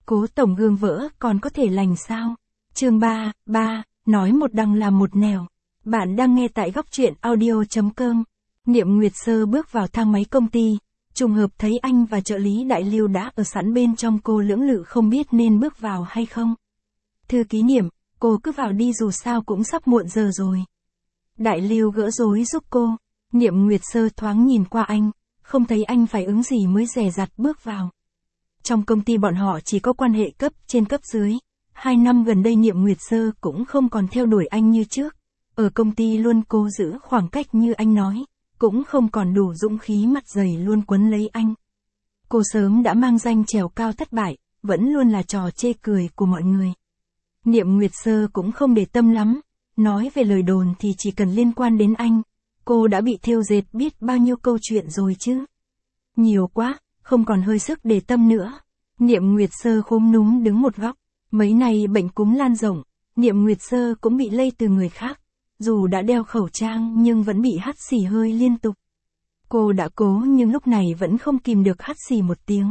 Cố tổng gương vỡ còn có thể lành sao? Chương 3, nói một đằng làm một nẻo. Bạn đang nghe tại góc truyện audio.com. Niệm Nguyệt Sơ bước vào thang máy công ty, trùng hợp thấy anh và trợ lý Đại Lưu đã ở sẵn bên trong, cô lưỡng lự không biết nên bước vào hay không. Thư ký Niệm, cô cứ vào đi dù sao cũng sắp muộn giờ rồi. Đại Lưu gỡ rối giúp cô. Niệm Nguyệt Sơ thoáng nhìn qua anh, không thấy anh phải ứng gì mới dè dặt bước vào. Trong công ty bọn họ chỉ có quan hệ cấp trên cấp dưới. 2 năm gần đây Niệm Nguyệt Sơ cũng không còn theo đuổi anh như trước. Ở công ty luôn cố giữ khoảng cách như anh nói, cũng không còn đủ dũng khí mặt dày luôn quấn lấy anh. Cô sớm đã mang danh trèo cao thất bại, vẫn luôn là trò chê cười của mọi người. Niệm Nguyệt Sơ cũng không để tâm lắm, nói về lời đồn thì chỉ cần liên quan đến anh, cô đã bị thêu dệt biết bao nhiêu câu chuyện rồi chứ. Nhiều quá, không còn hơi sức để tâm nữa. Niệm Nguyệt Sơ khúm núm đứng một góc. Mấy này bệnh cúm lan rộng, Niệm Nguyệt Sơ cũng bị lây từ người khác. Dù đã đeo khẩu trang nhưng vẫn bị hắt xì hơi liên tục. Cô đã cố nhưng lúc này vẫn không kìm được hắt xì một tiếng.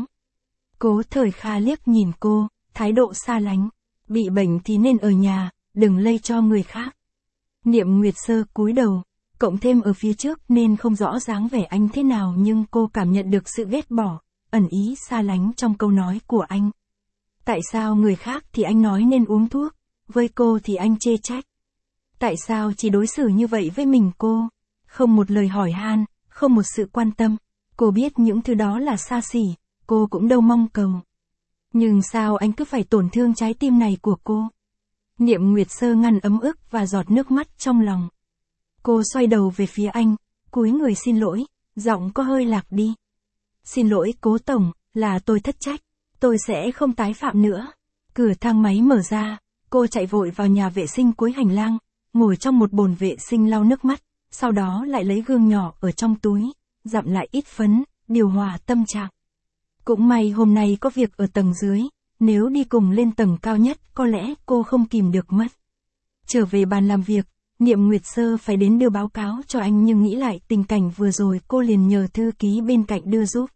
Cố Thời Kha liếc nhìn cô, thái độ xa lánh. Bị bệnh thì nên ở nhà, đừng lây cho người khác. Niệm Nguyệt Sơ cúi đầu, cộng thêm ở phía trước nên không rõ dáng vẻ anh thế nào, nhưng cô cảm nhận được sự ghét bỏ, ẩn ý xa lánh trong câu nói của anh. Tại sao người khác thì anh nói nên uống thuốc, với cô thì anh chê trách? Tại sao chỉ đối xử như vậy với mình cô? Không một lời hỏi han, không một sự quan tâm. Cô biết những thứ đó là xa xỉ, cô cũng đâu mong cầu. Nhưng sao anh cứ phải tổn thương trái tim này của cô? Niệm Nguyệt Sơ ngăn ấm ức và giọt nước mắt trong lòng. Cô xoay đầu về phía anh, cúi người xin lỗi, giọng có hơi lạc đi. Xin lỗi Cố tổng, là tôi thất trách, tôi sẽ không tái phạm nữa. Cửa thang máy mở ra, cô chạy vội vào nhà vệ sinh cuối hành lang, ngồi trong một bồn vệ sinh lau nước mắt, sau đó lại lấy gương nhỏ ở trong túi, dặm lại ít phấn, điều hòa tâm trạng. Cũng may hôm nay có việc ở tầng dưới, nếu đi cùng lên tầng cao nhất có lẽ cô không kìm được mất. Trở về bàn làm việc, Niệm Nguyệt Sơ phải đến đưa báo cáo cho anh, nhưng nghĩ lại tình cảnh vừa rồi cô liền nhờ thư ký bên cạnh đưa giúp.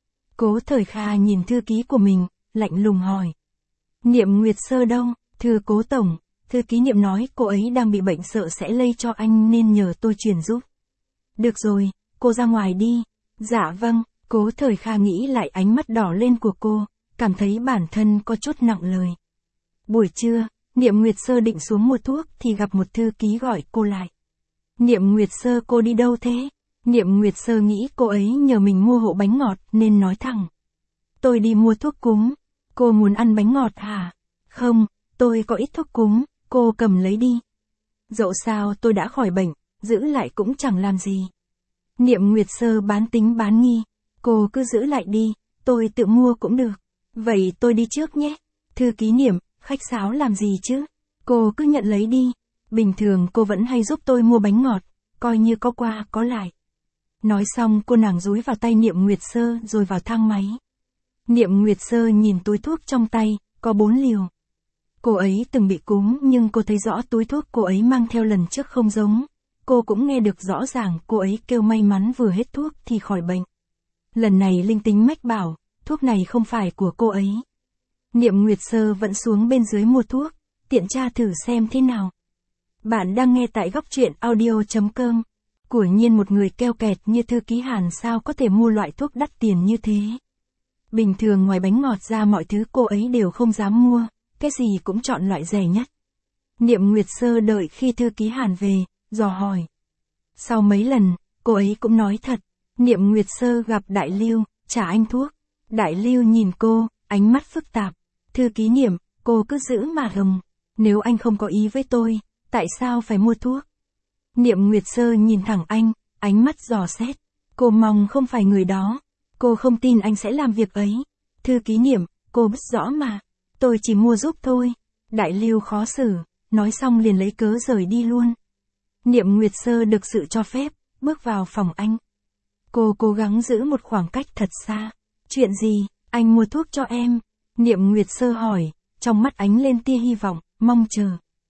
Cố Thời Kha nhìn thư ký của mình, lạnh lùng hỏi. Niệm Nguyệt Sơ đâu? Thưa Cố tổng, thư ký Niệm nói cô ấy đang bị bệnh, sợ sẽ lây cho anh nên nhờ tôi truyền giúp. Được rồi, cô ra ngoài đi. Dạ vâng. Cố Thời Kha nghĩ lại ánh mắt đỏ lên của cô, cảm thấy bản thân có chút nặng lời. Buổi trưa, Niệm Nguyệt Sơ định xuống mua thuốc thì gặp một thư ký gọi cô lại. Niệm Nguyệt Sơ, cô đi đâu thế? Niệm Nguyệt Sơ nghĩ cô ấy nhờ mình mua hộ bánh ngọt nên nói thẳng. Tôi đi mua thuốc cúm. Cô muốn ăn bánh ngọt hả? Không, tôi có ít thuốc cúm, cô cầm lấy đi. Dẫu sao tôi đã khỏi bệnh, giữ lại cũng chẳng làm gì. Niệm Nguyệt Sơ bán tính bán nghi. Cô cứ giữ lại đi, tôi tự mua cũng được. Vậy tôi đi trước nhé. Thư ký Niệm, khách sáo làm gì chứ? Cô cứ nhận lấy đi. Bình thường cô vẫn hay giúp tôi mua bánh ngọt, coi như có qua có lại. Nói xong cô nàng dúi vào tay Niệm Nguyệt Sơ rồi vào thang máy. Niệm Nguyệt Sơ nhìn túi thuốc trong tay, có 4 liều. Cô ấy từng bị cúm nhưng cô thấy rõ túi thuốc cô ấy mang theo lần trước không giống. Cô cũng nghe được rõ ràng cô ấy kêu may mắn vừa hết thuốc thì khỏi bệnh. Lần này linh tính mách bảo, thuốc này không phải của cô ấy. Niệm Nguyệt Sơ vẫn xuống bên dưới mua thuốc, tiện tra thử xem thế nào. Bạn đang nghe tại góc truyện audio.com. Của nhiên một người keo kẹt như thư ký Hàn sao có thể mua loại thuốc đắt tiền như thế. Bình thường ngoài bánh ngọt ra mọi thứ cô ấy đều không dám mua, cái gì cũng chọn loại rẻ nhất. Niệm Nguyệt Sơ đợi khi thư ký Hàn về, dò hỏi. Sau mấy lần, cô ấy cũng nói thật. Niệm Nguyệt Sơ gặp Đại Lưu, trả anh thuốc. Đại Lưu nhìn cô, ánh mắt phức tạp. Thư ký Niệm, cô cứ giữ mà gồng. Nếu anh không có ý với tôi, tại sao phải mua thuốc? Niệm Nguyệt Sơ nhìn thẳng anh, ánh mắt dò xét. Cô mong không phải người đó. Cô không tin anh sẽ làm việc ấy. Thư ký Niệm, cô biết rõ mà. Tôi chỉ mua giúp thôi. Đại Lưu khó xử, nói xong liền lấy cớ rời đi luôn. Niệm Nguyệt Sơ được sự cho phép, bước vào phòng anh. Cô cố gắng giữ một khoảng cách thật xa. Chuyện gì, anh mua thuốc cho em? Niệm Nguyệt Sơ hỏi, trong mắt ánh lên tia hy vọng, mong chờ.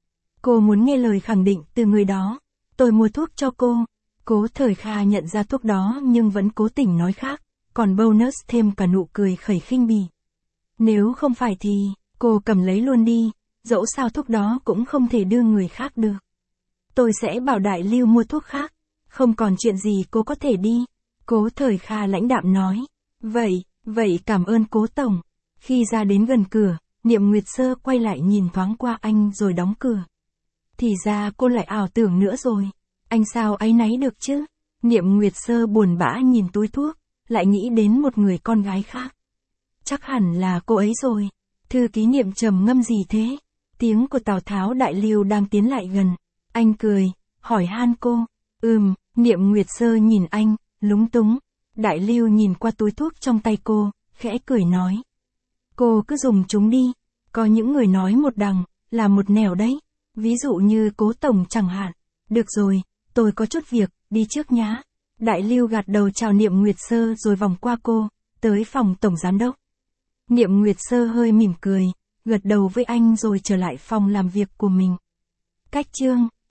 Cô muốn nghe lời khẳng định từ người đó. Tôi mua thuốc cho cô. Cố Thời Kha nhận ra thuốc đó nhưng vẫn cố tình nói khác, còn bonus thêm cả nụ cười khẩy khinh bỉ. Nếu không phải thì, cô cầm lấy luôn đi, dẫu sao thuốc đó cũng không thể đưa người khác được. Tôi sẽ bảo Đại Lưu mua thuốc khác, không còn chuyện gì cô có thể đi. Cố Thời Kha lãnh đạm nói. Vậy cảm ơn Cố Tổng. Khi ra đến gần cửa, Niệm Nguyệt Sơ quay lại nhìn thoáng qua anh rồi đóng cửa. Thì ra cô lại ảo tưởng nữa rồi. Anh sao áy náy được chứ? Niệm Nguyệt Sơ buồn bã nhìn túi thuốc, lại nghĩ đến một người con gái khác. Chắc hẳn là cô ấy rồi. Thư ký Niệm trầm ngâm gì thế? Tiếng của Tào Tháo Đại Lưu đang tiến lại gần. Anh cười, hỏi han cô. Niệm Nguyệt Sơ nhìn anh, lúng túng. Đại Lưu nhìn qua túi thuốc trong tay cô, khẽ cười nói. Cô cứ dùng chúng đi. Có những người nói một đằng, là một nẻo đấy. Ví dụ như Cố Tổng chẳng hạn. Được rồi, tôi có chút việc, đi trước nhá. Đại Lưu gật đầu chào Niệm Nguyệt Sơ rồi vòng qua cô, tới phòng Tổng Giám đốc. Niệm Nguyệt Sơ hơi mỉm cười, gật đầu với anh rồi trở lại phòng làm việc của mình. Cách chương